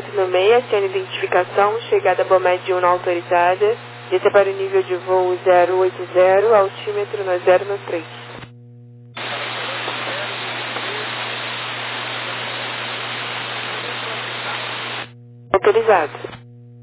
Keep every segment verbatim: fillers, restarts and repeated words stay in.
quatro no meio, acione identificação, chegada Bomed um não autorizada. Esse é para o nível de voo zero oito zero, altímetro no zero no três. Autorizado.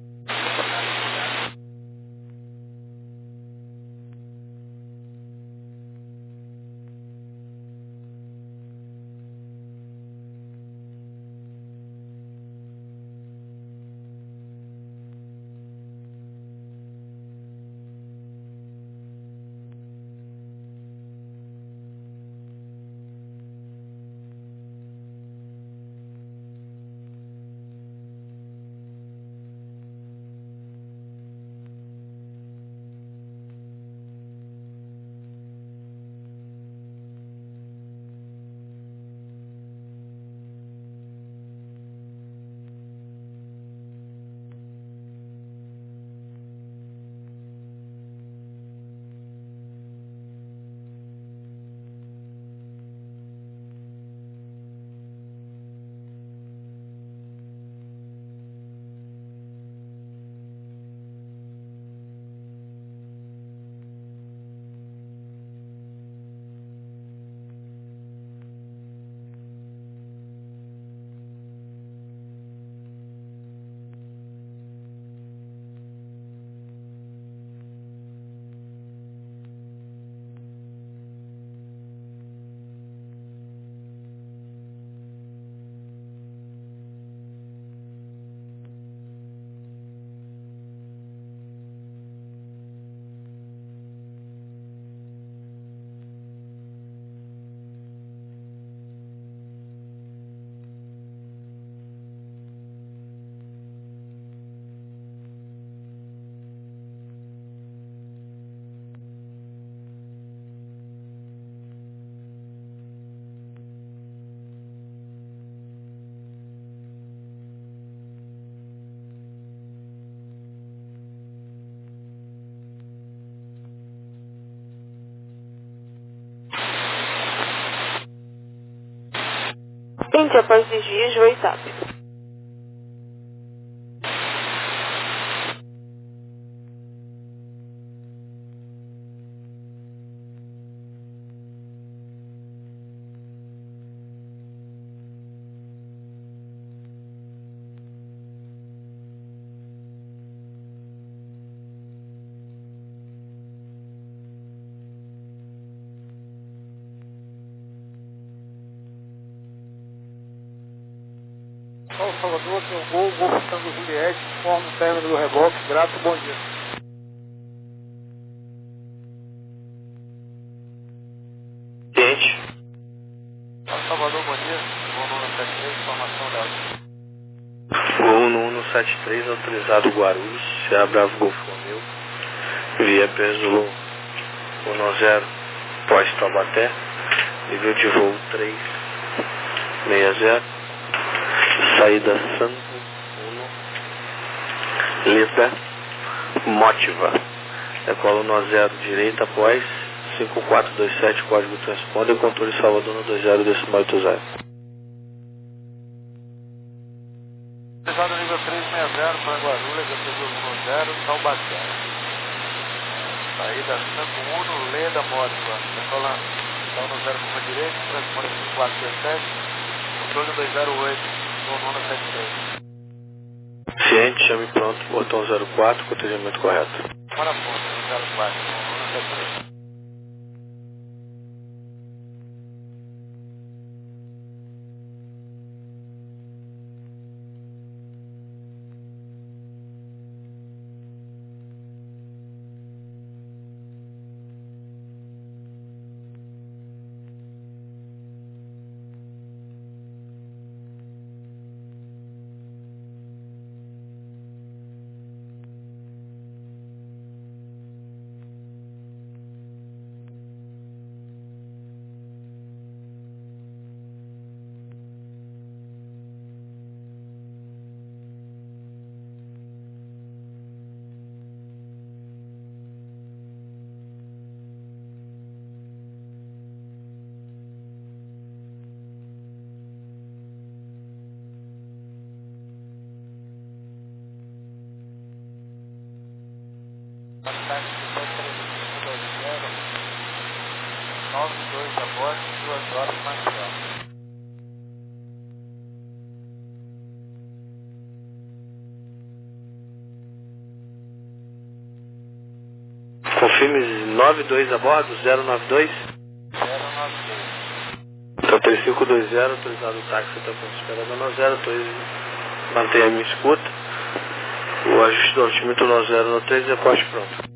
vinte após desvios, voo S A P. Paulo Salvador, seu gol, Golfo Tango Juliette, forma o término do reboque, grato, bom dia. Gente. Paulo Salvador, bom dia, voo no setenta e três, informação da Gol no um sete três, autorizado Guarulhos, Sierra Bravo Golfo Romeu, via Preso um zero, pós Taubaté, nível de voo três seis zero, saída Santo um, letra Motiva, decola um zero direita após cinco quatro dois sete, código transponder, controle Salvador no dois zero, decimal oito zero. Autorizado nível três seis zero para Guarulhos, G P D um zero, Taubaté. Saída Santo um, Leda Motiva, decola então no zero curva direita, transponder cinco quatro dois sete, controle dois zero oito, voo no setenta e três. Ciente, chame pronto, botão zero quatro, contegimento correto. Para ponta, zero quatro, voo no setenta e três. Confirme nove dois a bordo, zero nove dois. zero nove dois. Então três cinco dois zero, autorizado o táxi, está com esperando no zero três, mantenha a minha escuta. O ajuste do altímetro no zero no três é poste pronto.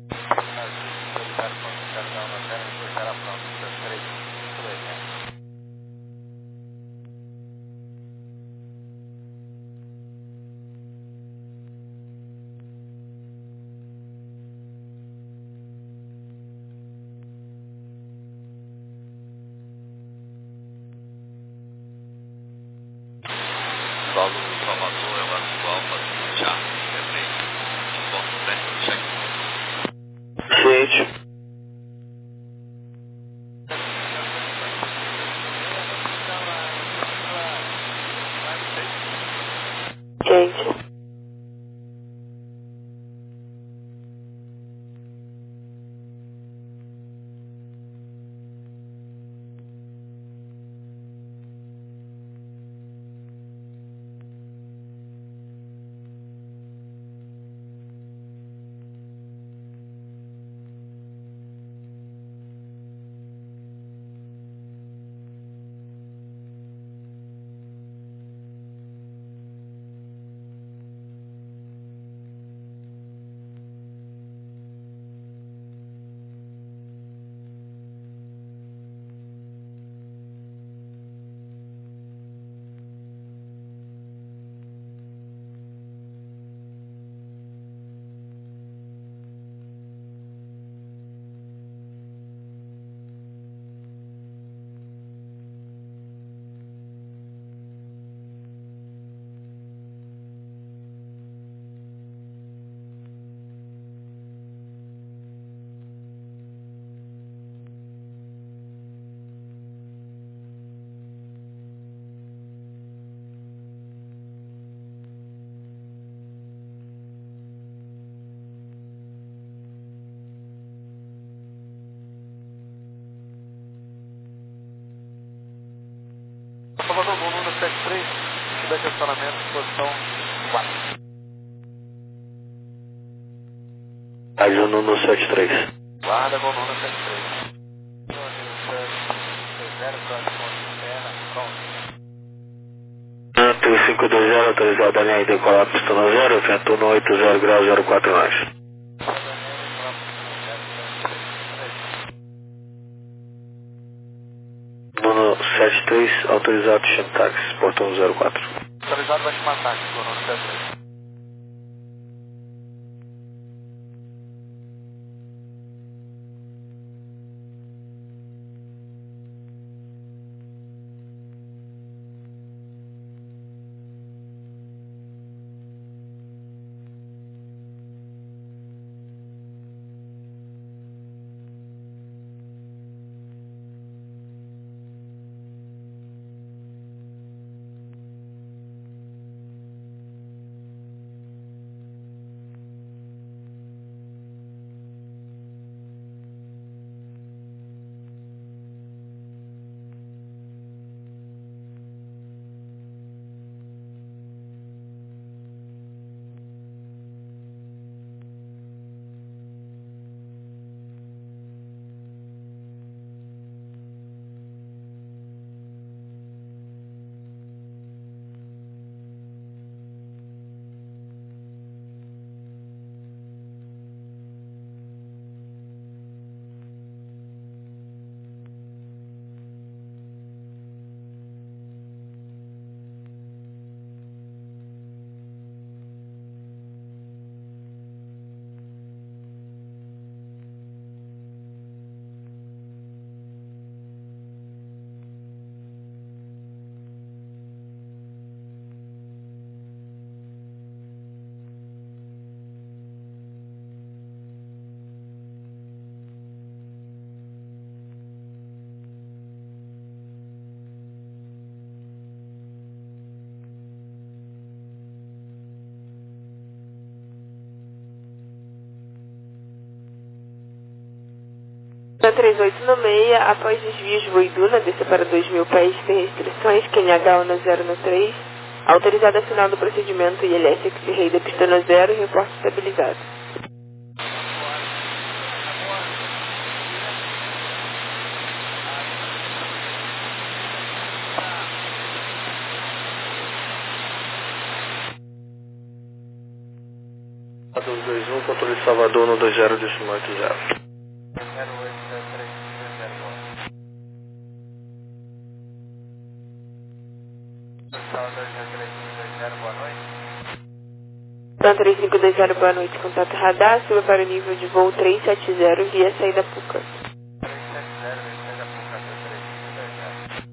Paulo Salvador é o atual paciente já. Ciente. Gente. Salvador, voo número sete três, feedback de estacionamento, posição quatro. Rádio Nuno sete três. Guarda, voo número sete três. zero, pronto. três cinco dois zero, autorizado a linha decolar pista no zero, vento um oito zero graus zero quatro nós. Nuno sete três, autorizado chama táxi, portão zero quatro. Autorizado vai chamar táxi, voo número sete três. Na três oito no seis, após desvios Voiduna, desça para dois mil pés sem restrições, Q H no zero no três, autorizado a final do procedimento I L S X-Ray da pista no zero e reporte estabilizado. dois dois um, controle de Salvador no dois zero decimal oito zero. zero oito zero três dois zero, dois zero três dois zero, boa noite. Então três cinco dois zero, boa noite. Contato radar, suba para o nível de voo trezentos e setenta via saída Puca. trezentos e setenta, via saída Puca, três cinco dois zero.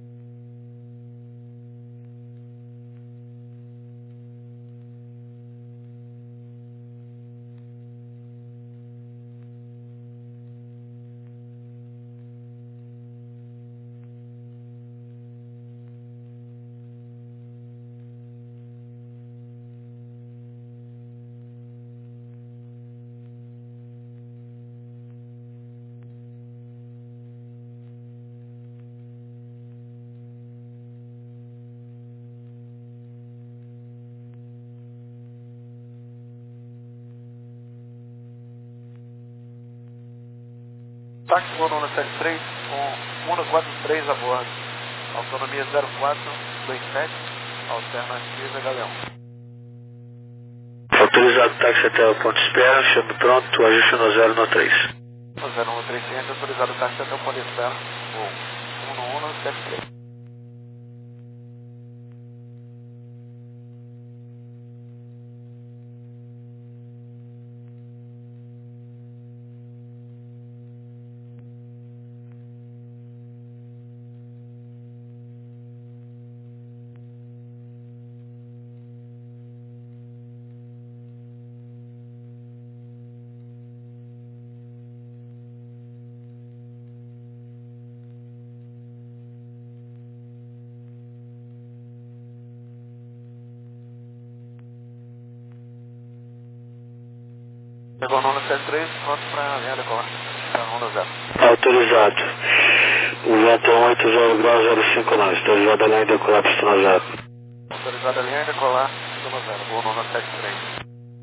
Táxi Bonona setenta e três com um quatro três a bordo. Autonomia zero quatro dois sete, alternativa Galeão. Autorizado táxi até o ponto de espera, chame pronto, ajuste no zero no três. No zero um três cem, autorizado táxi até o ponto de espera, voo um um sete três. Pegou o nono setenta e três, pronto para a linha decolar. Onda zero. Autorizado. O vento é oito zero graus zero cinco nove. Autorizado a linha decolar pistona zero. Autorizado a linha decolar pistona zero. Voo nono setenta e três.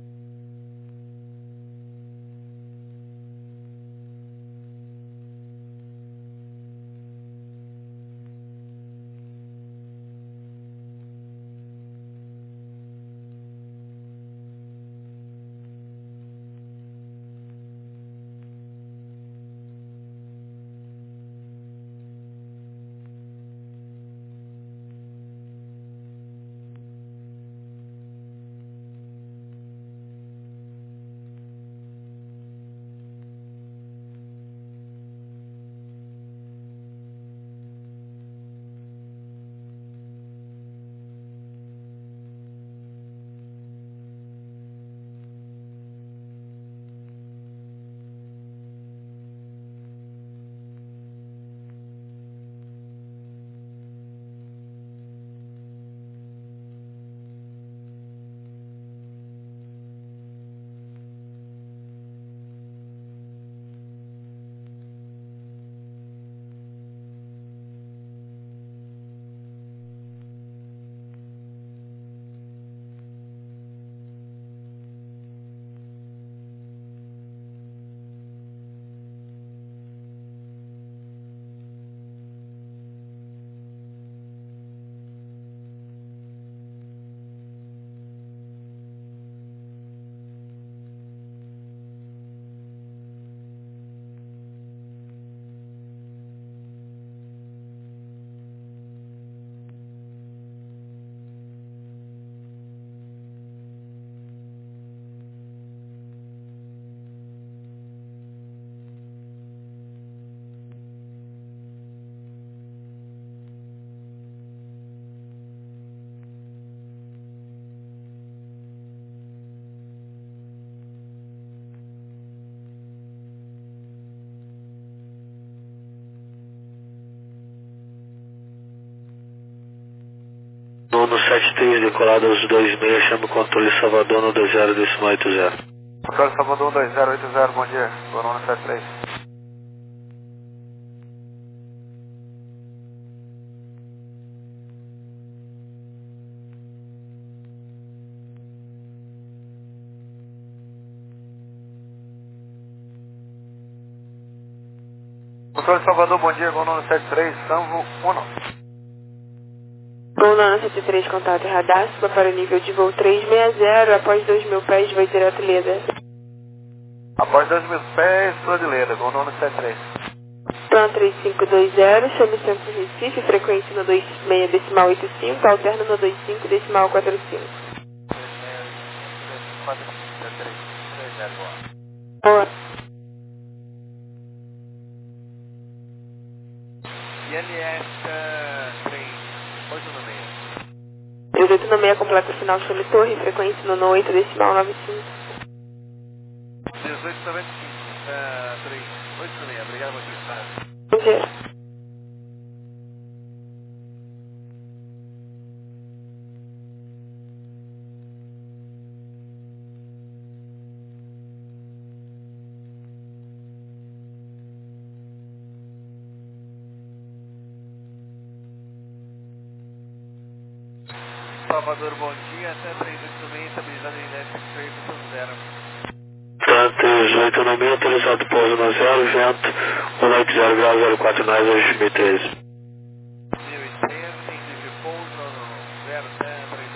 No setenta e três, decolado aos dois seis, chama o controle Salvador no dois zero decimal oito zero. Controle Salvador dois zero oito zero, bom dia. Bonona setenta e três. Controle Salvador, bom dia. Bonona setenta e três, Sanvo um. Bonona setenta e três, contato radar, suba para o nível de voo trezentos e sessenta, após dois mil pés, vai direto Leda. Após dois mil pés, Florileira, com o nono setenta e três. Plan três cinco dois zero, chame Centro Recife, frequência no dois seis decimal oito cinco, alterno no dois cinco decimal quatro cinco. Boa. I N S três oito nove seis. três oito nove seis, completa final, chame Torre, frequência no oito decimal nove cinco. dezoito noventa e cinco, três oito nove seis, obrigado por isso. Entendi. Salvador, bom dia, até três oito nove seis, estabilizado em net três oito zero. Tá, três oito nove seis, autorizado pouso na zero, vento, um oito zero grau, zero quatro nove, dois mil e treze. mil e treze, tem de pouso no zero, três oito seis.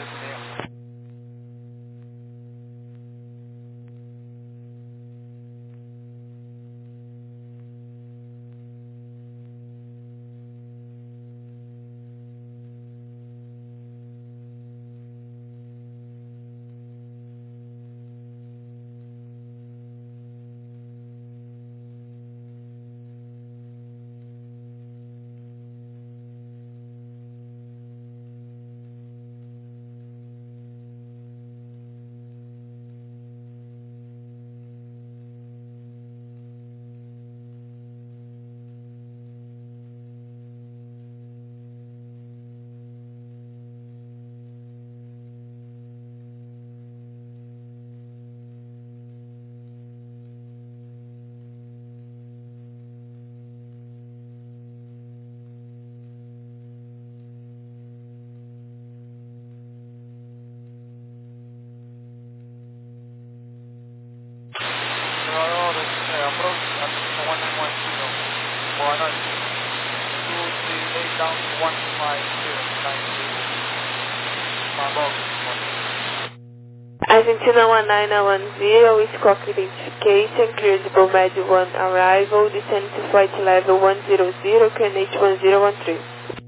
Argentina one nine one zero, with cockpit identification, clear Zibo Med one arrival, descend to flight level one zero zero, Q N H one zero one three.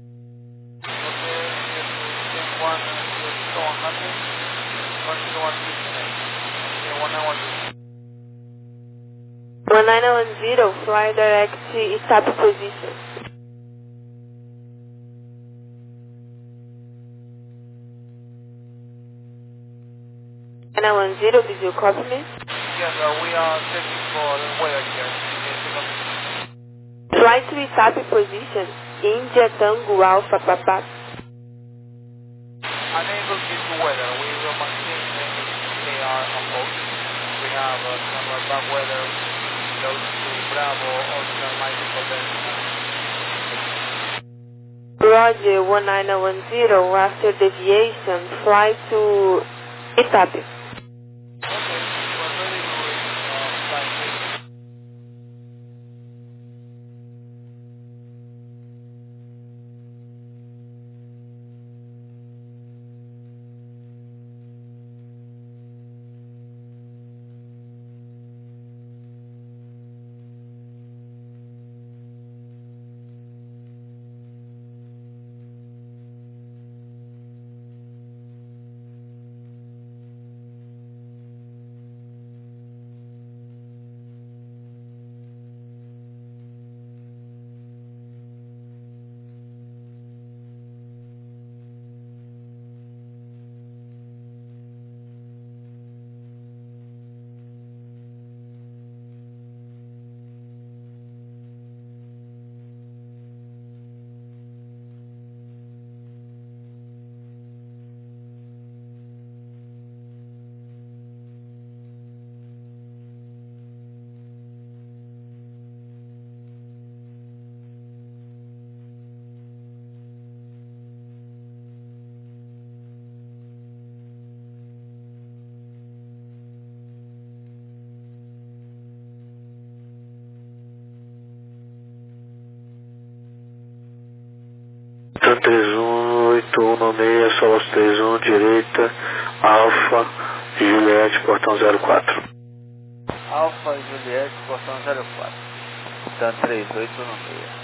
one nine one zero, fly direct stop position. one nine one zero, did you copy me? Yes, uh, we are checking for the weather here. Fly to stop position, India Tango Alpha Papa. Unable to get to weather, we will maintain the A R on board. We have uh, some uh, bad weather close to Bravo, Oscar, Mike, Roger, one nine one zero, after deviation, fly to Itapi. três um oito um nove seis, Solos três um, direita, Alfa, Juliette, portão zero quatro. Alfa Juliette, portão zero quatro. Então três oito no meio.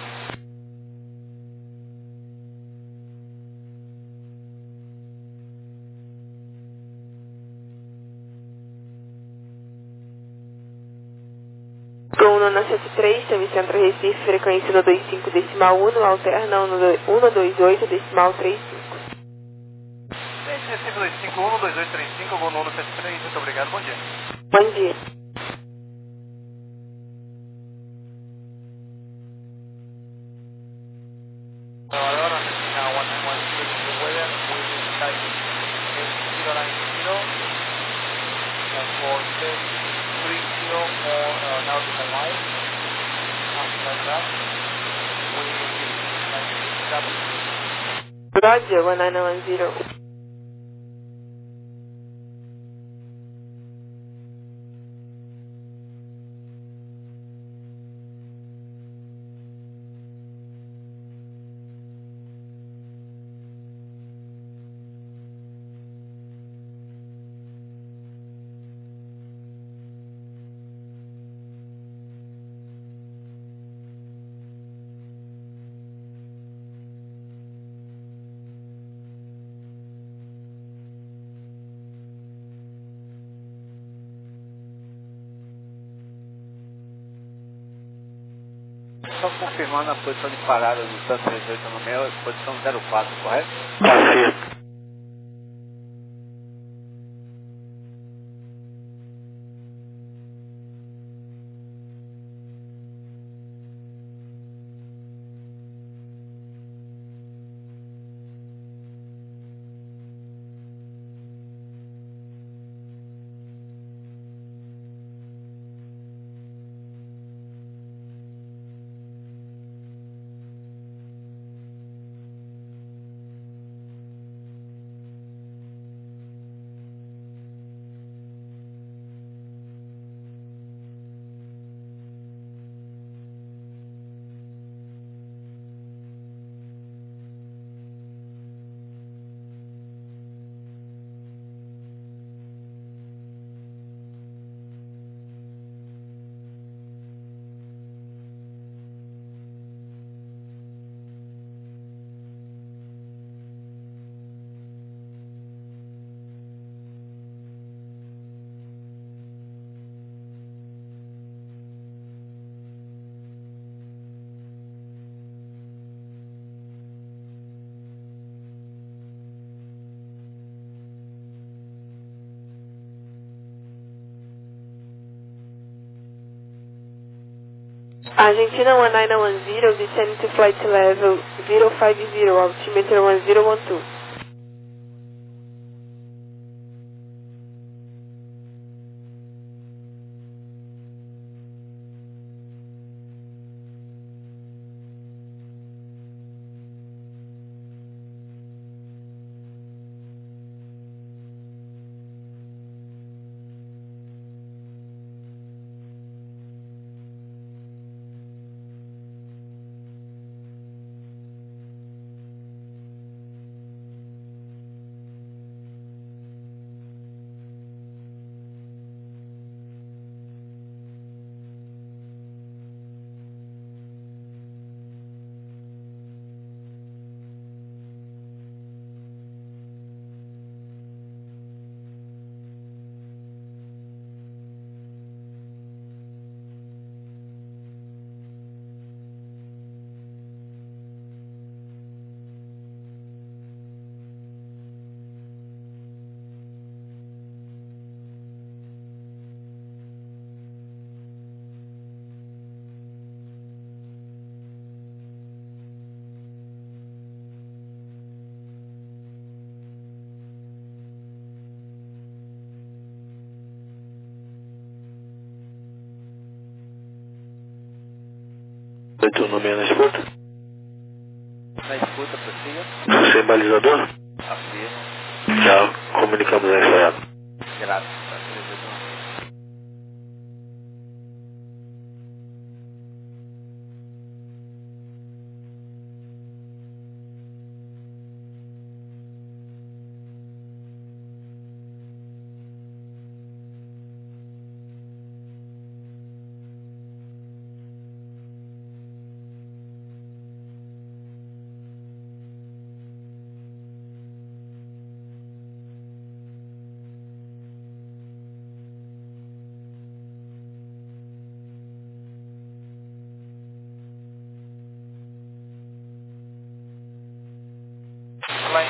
Gol Nona sete três, chame Centro Recife, frequência no dois cinco decimal um, alterna um dois oito decimal três cinco. Gente, Recife dois cinco um, dois oito três cinco, Gol Nona sete três, muito obrigado, bom dia. Bom dia. Ahora, now one nine one zero to the weather, with sky eight zero nine zero, uh, for ten three zero for uh, nautical miles, something like that. We like that. Roger, one nine one zero. Só confirmando a posição de parada do Santos três oito no meu, posição zero quatro, correto? Tá certo. Argentina one nine one zero, descend to flight level zero five zero, altimeter one zero one two. Teu nome é na escuta? Na escuta, prossiga. Você é balizador? Afirmo. Já comunicamos a ensaiado. Graças a Deus.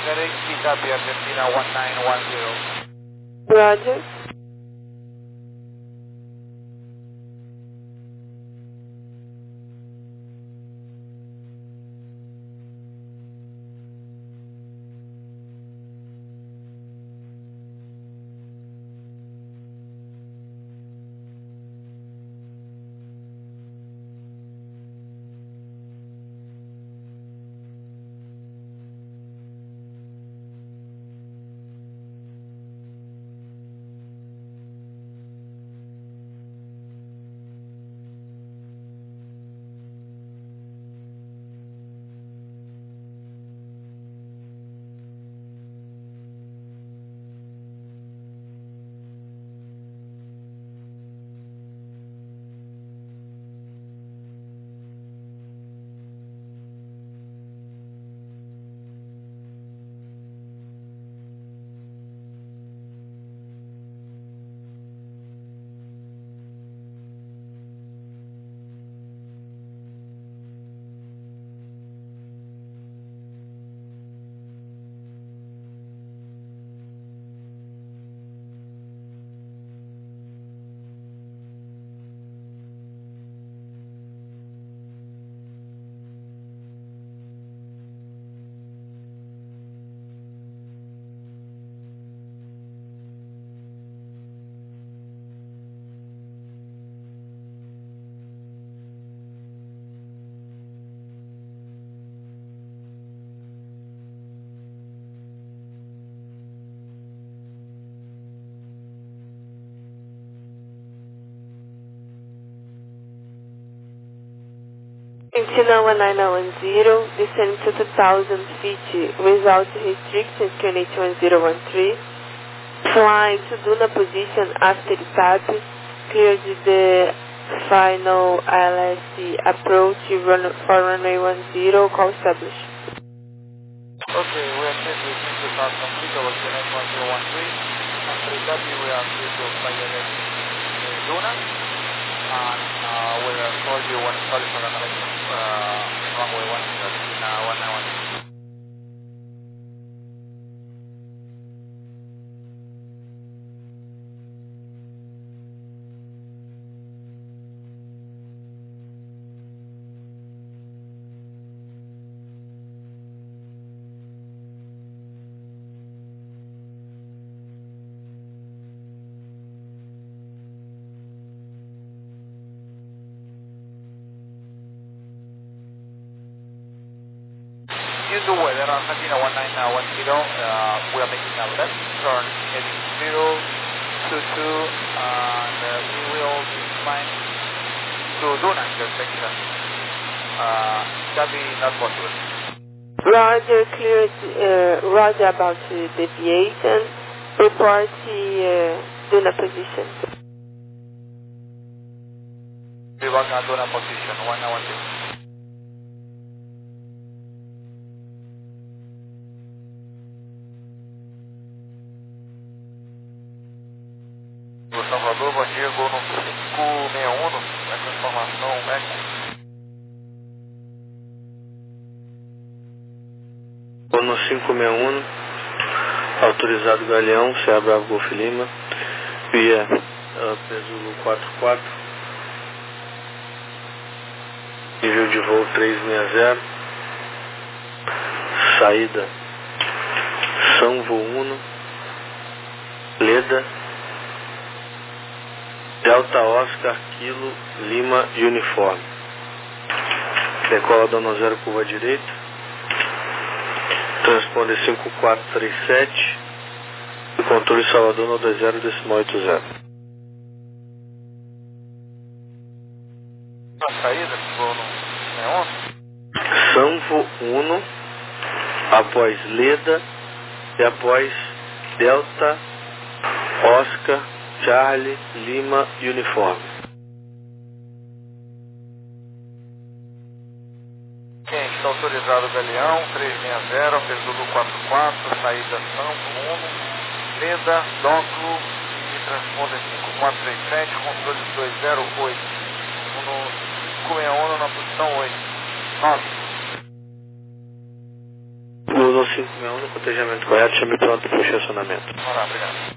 Margaret, pick up Argentina one nine one zero. Roger. Argentina one nine one zero, descending to two thousand feet without restrictions, Q N H one zero one three. Flying to Duna position after the tap, cleared the final I L S approach run for runway one zero, call established. Okay, we are set with two thousand feet over Q N H one zero one three. After the tap, we are clear to fly against Duna. And uh, we will call you when it's solid for the connection uh, runway one zero, Argentina one nine one zero. Due to weather, Argentina one nine one zero, uh, we are making a left turn heading zero two two, and uh, we will be flying to Duna intersection. Uh, that be not possible. Roger, cleared, uh, Roger about uh, deviation, report uh, Duna position. We back at Duna position one nine one zero. Salvador, bom dia, vou no cinco seis um, essa informação, Eco. Vou no cinco seis um, autorizado Galeão, Sierra Bravo Golf Lima, via uh, Pesulo quatro quatro, nível de voo três seis zero, saída São Voluno, Leda, Delta Oscar Kilo Lima Uniforme. Decola Dona Zero curva direita. Transponder cinco quatro três sete. E controle Salvador no dois zero decimal oito zero. A saída que vou no Sanvo Uno, após Leda e após Delta Oscar Charlie Lima Uniforme. Quem está autorizado Galeão, três seis zero, Pesulo quatro quatro, saída São Bruno, Leda, Dóculo e transponder cinco quatro três sete, controle dois zero oito. No cinco seis um na posição oito. nove. No cinco seis um, no cotejamento correto, chame pronto para o estacionamento. Vamos lá, obrigado.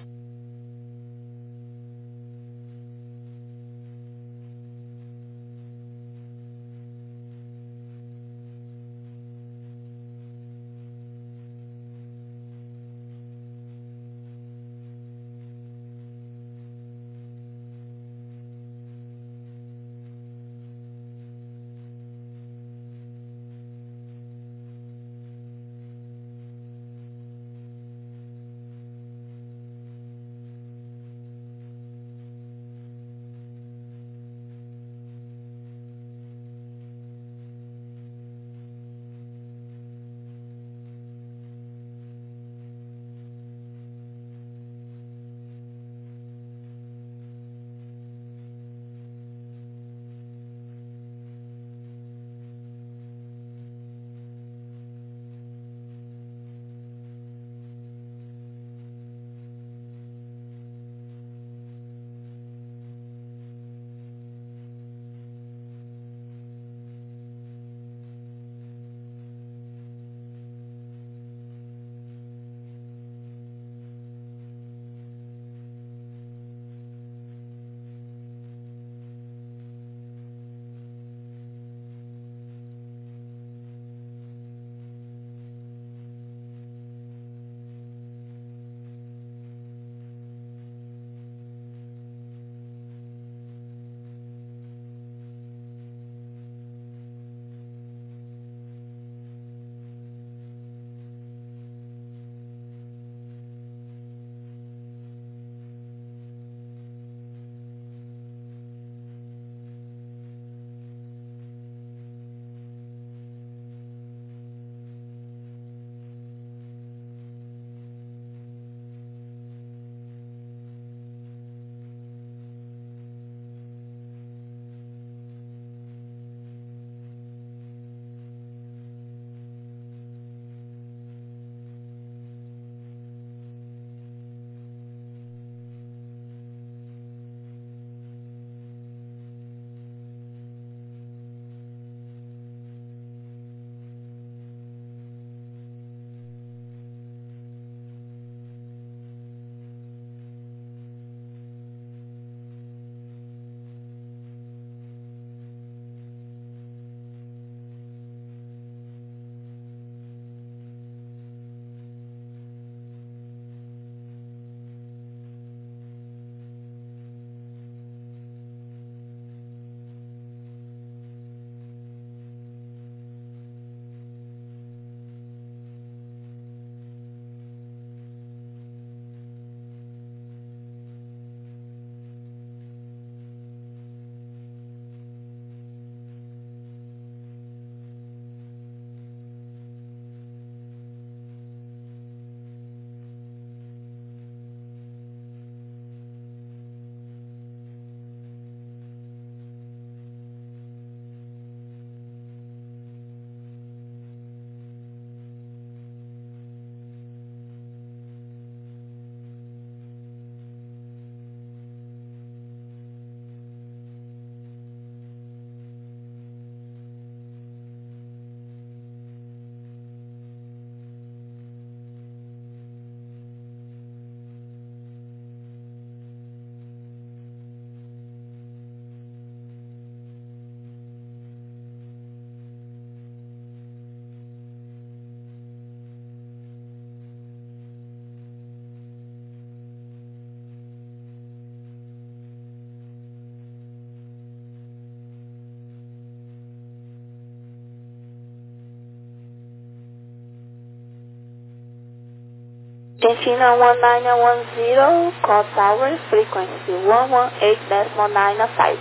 Argentina one nine one zero, call tower, frequency one one eight point nine five.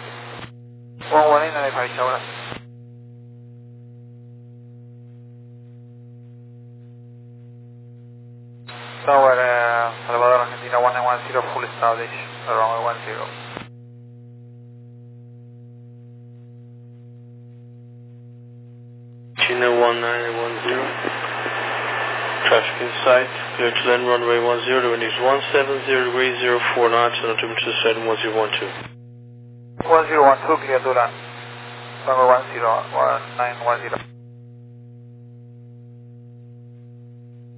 one one eight point nine five, chao, gracias. Tower, uh, Salvador, Argentina one nine one zero, full established, runway one zero. Argentina one nine one zero, traffic in sight, clear to land runway one zero, the wind is one seven zero degrees, zero four knots, and altimeter setting one zero one two. one zero one two, clear to land, runway one zero, one nine one zero.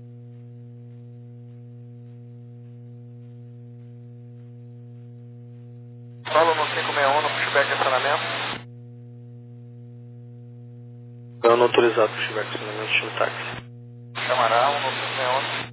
Solo no cinco seis um no pushback acionamento. Não autorizado pushback acionamento no táxi. Chamará um no cinco seis um.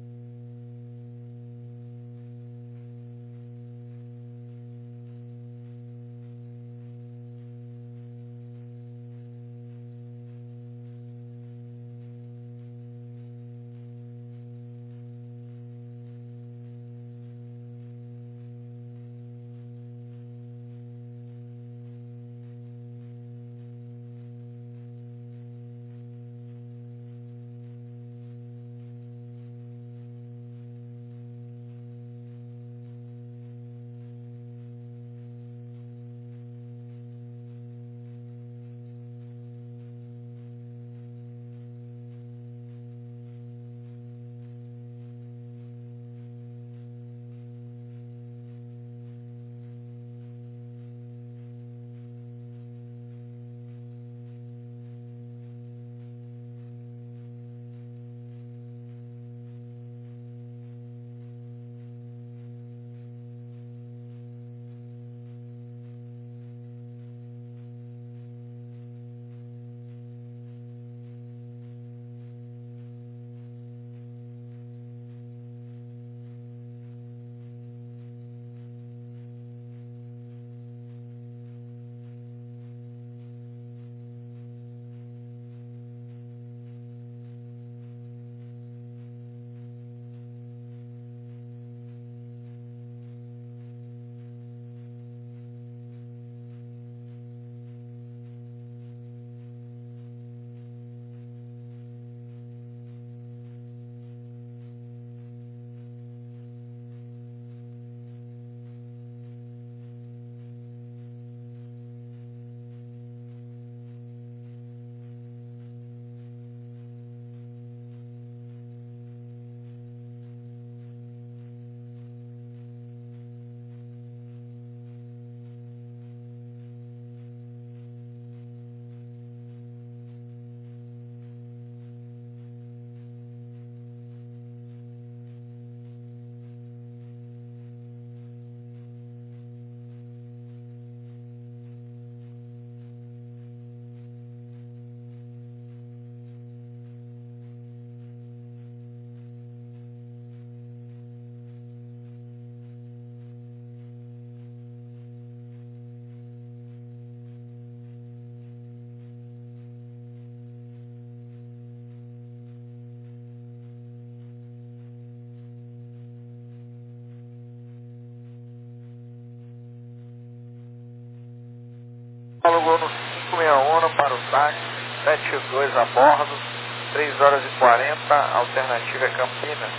Alugou no cinco seis um para o táxi, sete dois a bordo, três horas e quarenta, alternativa é Campinas.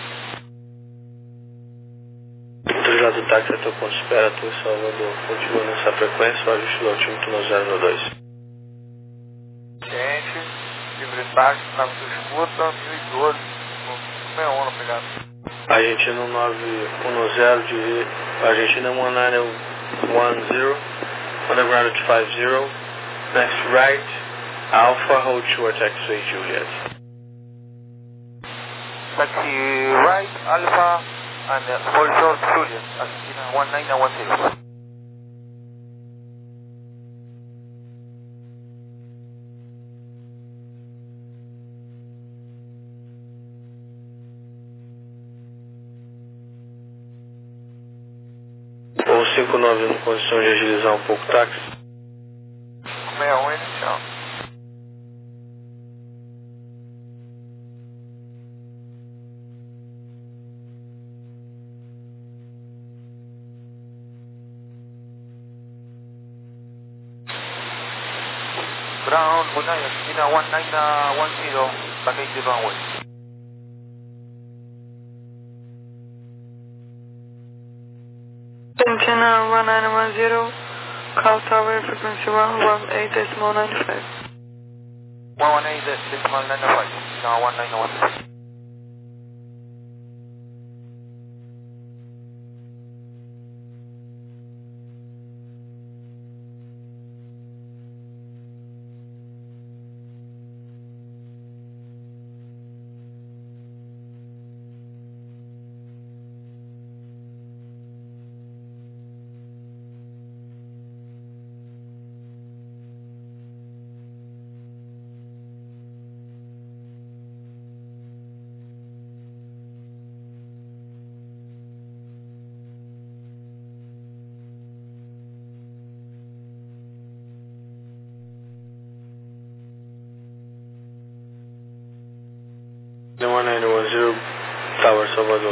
Autorizado o táxi até o ponto de espera, Torre Salvador. Continua nessa frequência, o ajuste do altímetro no zero no dois. Ciente, livre táxi, na sua escuta, mil e doze, no cinco seis um, obrigado. Argentina nove um zero, de Argentina um nove um zero, underground at five zero, next right, Alpha, hold short, X-ray Juliet. Taxi right, Alpha, and uh, hold short, Juliet, Argentina one nine one zero. O cinco nove em condição de agilizar um pouco o táxi. cinco seis um inicial. Ground, Bunai, Argentina one nine one zero, package runway. Argentina one nine one zero, call tower frequency one one eight decimal nine five. one one eight decimal nine five, no one nine one zero. one nine one zero, Tower Salvador.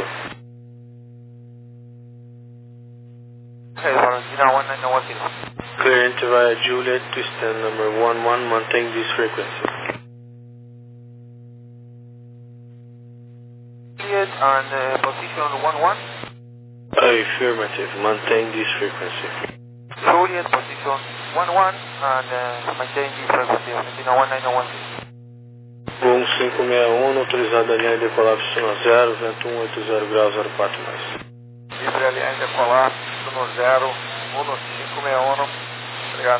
Okay, Valentina one nine one zero. Clearance via Juliet to stand number one one, maintain this frequency. Juliet and uh, position one one. Affirmative, maintain this frequency. Juliet position one one and uh, maintain this frequency. Valentina one nine one zero. Voo cinco seis um, autorizado a linha de decolar pistona zero, vento um oito zero graus zero quatro mais. Livre alinhar e decolar, pistona zero, uno cinco seis um. Obrigado.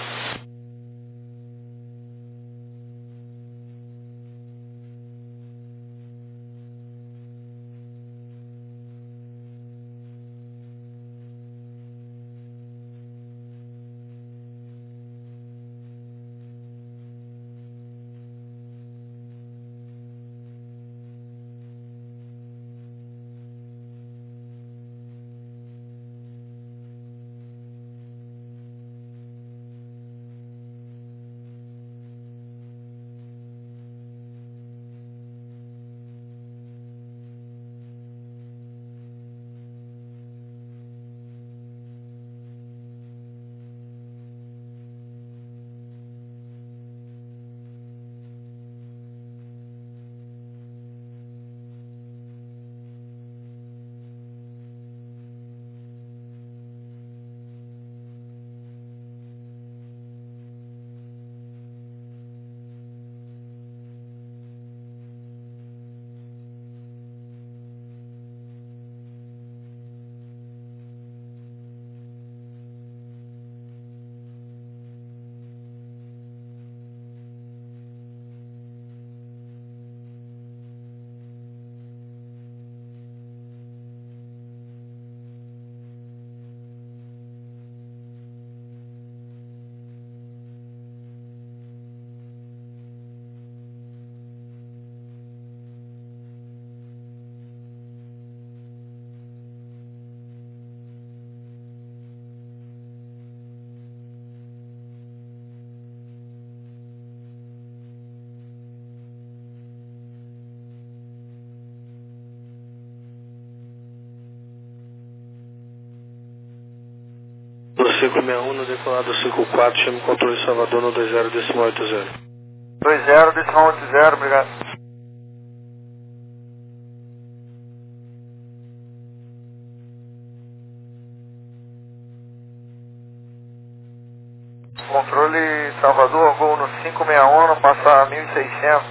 cinco seis um, no decolado cinco quatro, chame o controle Salvador no dois zero decimal oito zero. dois zero decimal oito zero, obrigado. Controle Salvador, voo no cinco seis um, passa mil e seiscentos.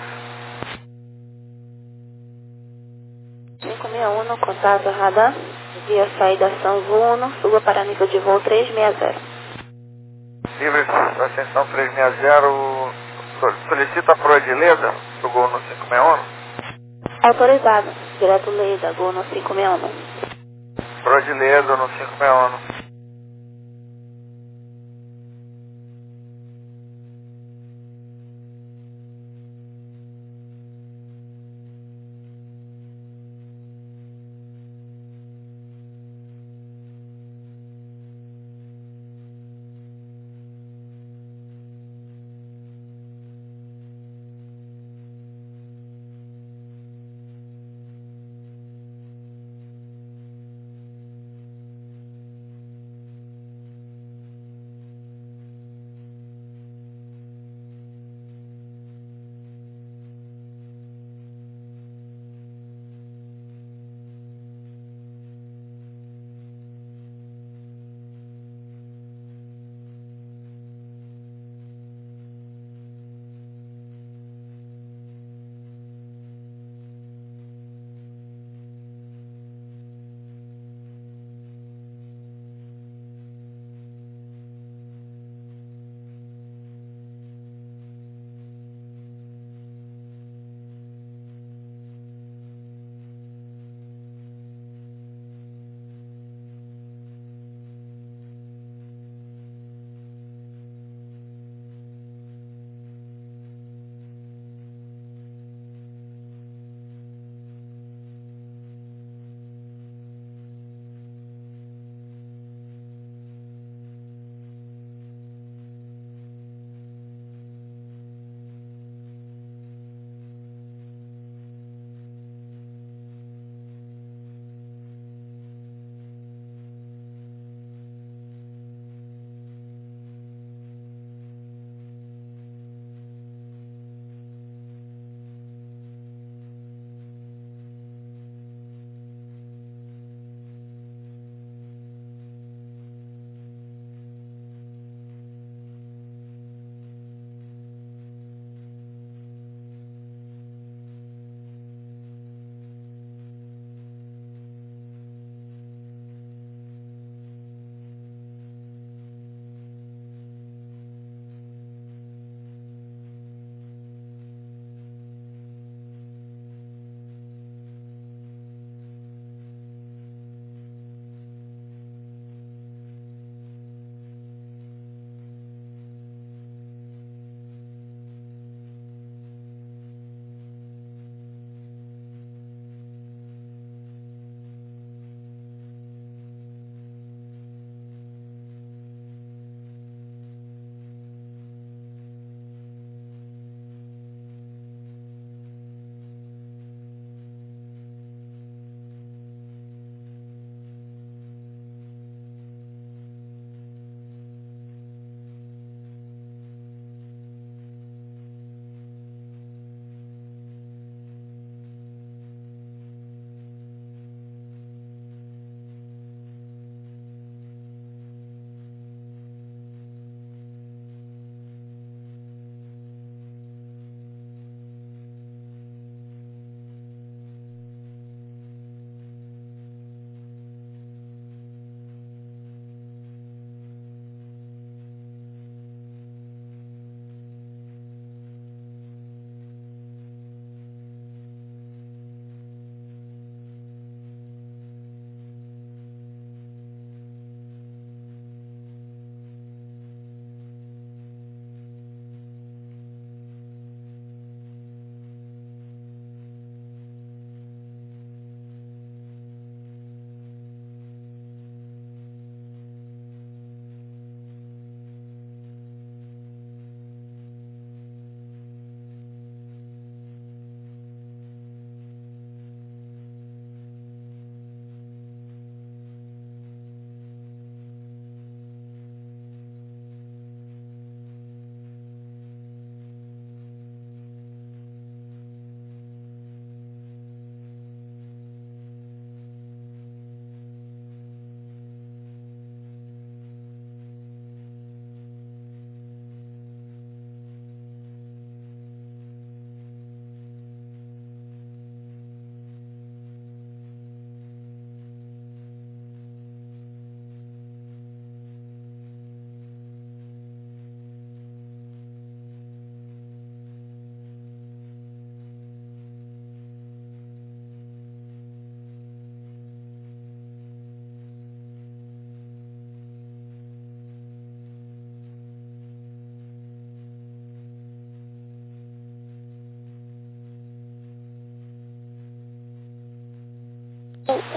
cinco seis um, contato radar, via saída São Uno, suba para nível de voo trezentos e sessenta. Livre ascensão trezentos e sessenta, solicita a proa de Leda, do gol no cinco seis um. Autorizado, direto Leda, gol no cinco seis um. Proa de Leda no cinco seis um.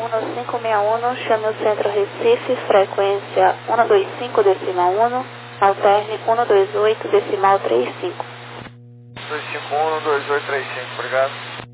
um cinco seis um, chame o centro Recife, frequência um dois cinco decimal um, alterne um dois oito decimal trinta e cinco. dois cinco um, dois oito três cinco, obrigado.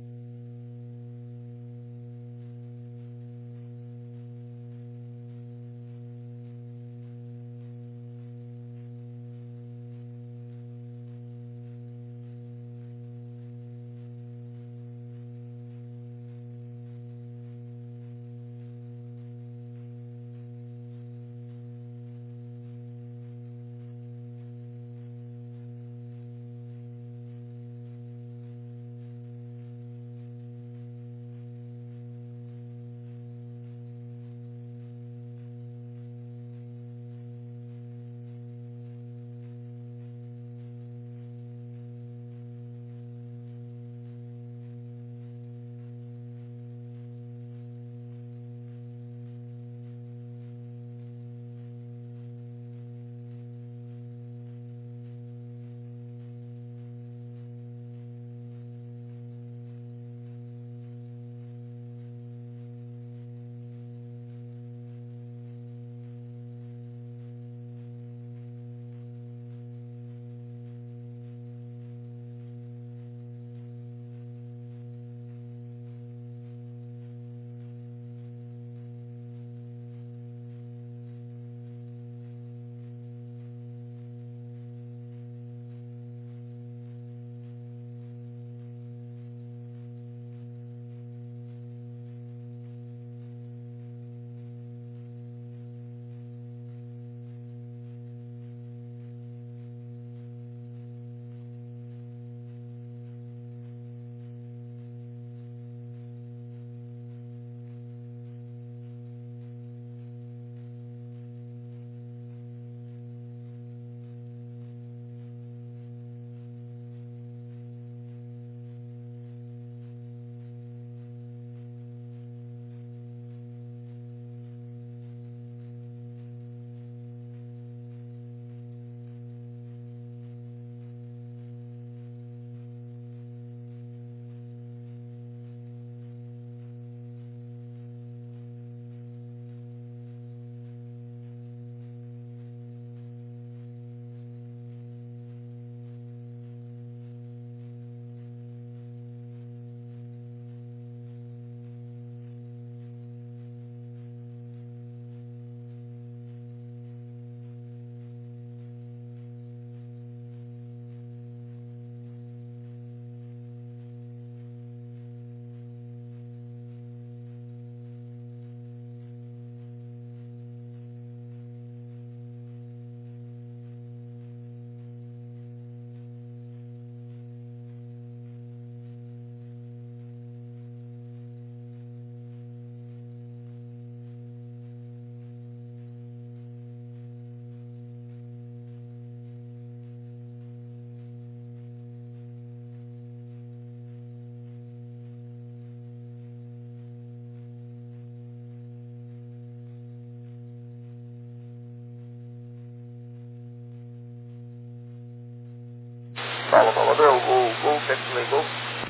Fala, Salvador, o Gol X-Ray Gol.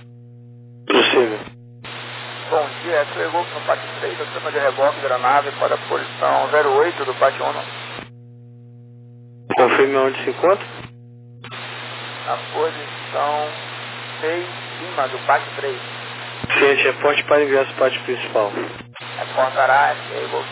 Possível. Bom dia, X-Ray Gol no pátio três, acima de reboque da nave para a posição zero oito do pátio um. Confirme onde se encontra. Na posição seis, cima do pátio três. Ciente, reporte para ingresso do pátio principal. Reportará, X-Ray Gol.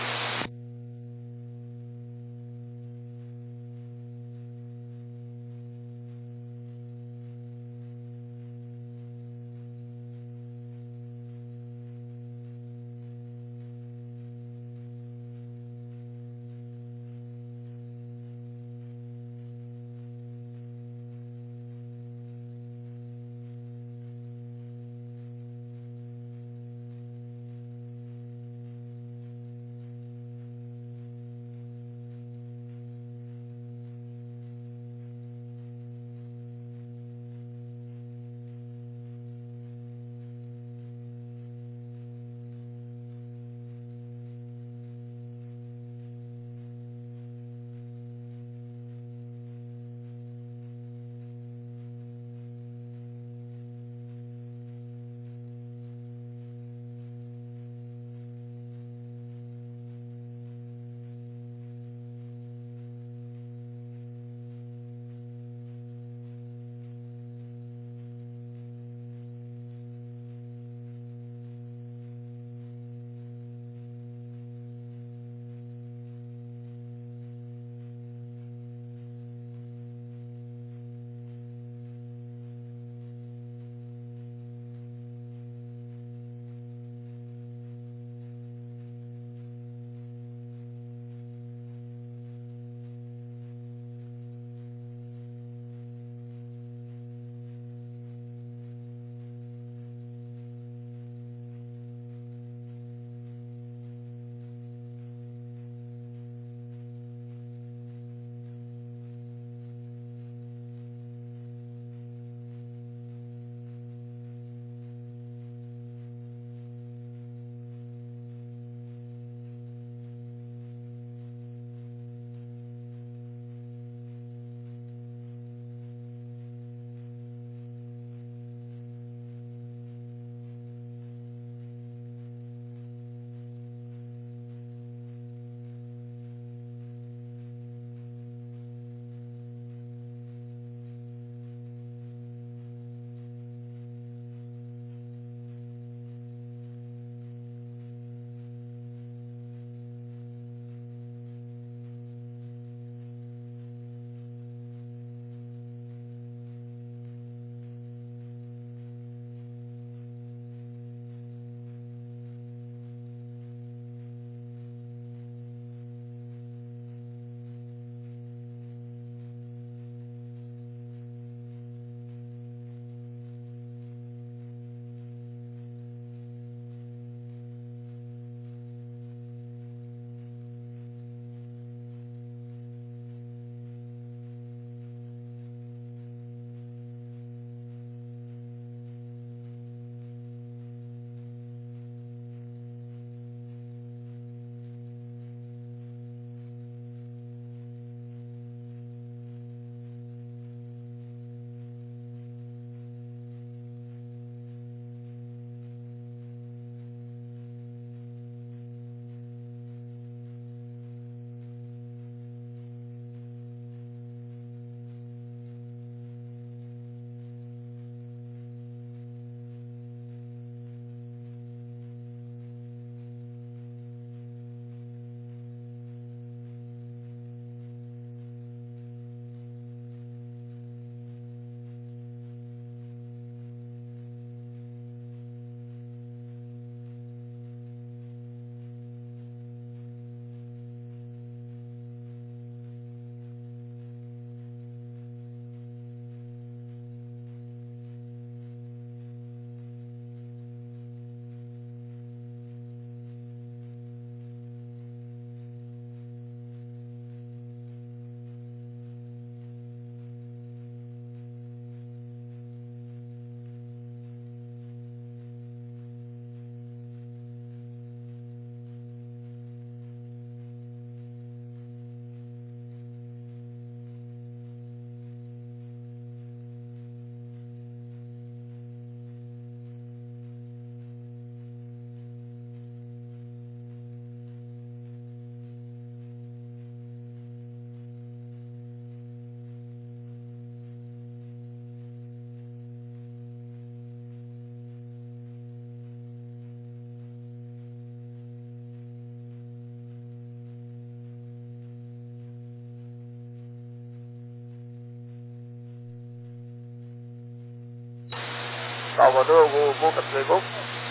Salvador, Gol, Gol, Capitão Gol.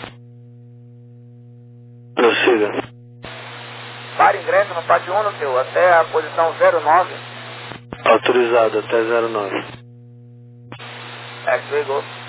Prossiga. Para ingresso no pátio um, seu, até a posição zero nove. Autorizado até zero nove. X-Ray Gol.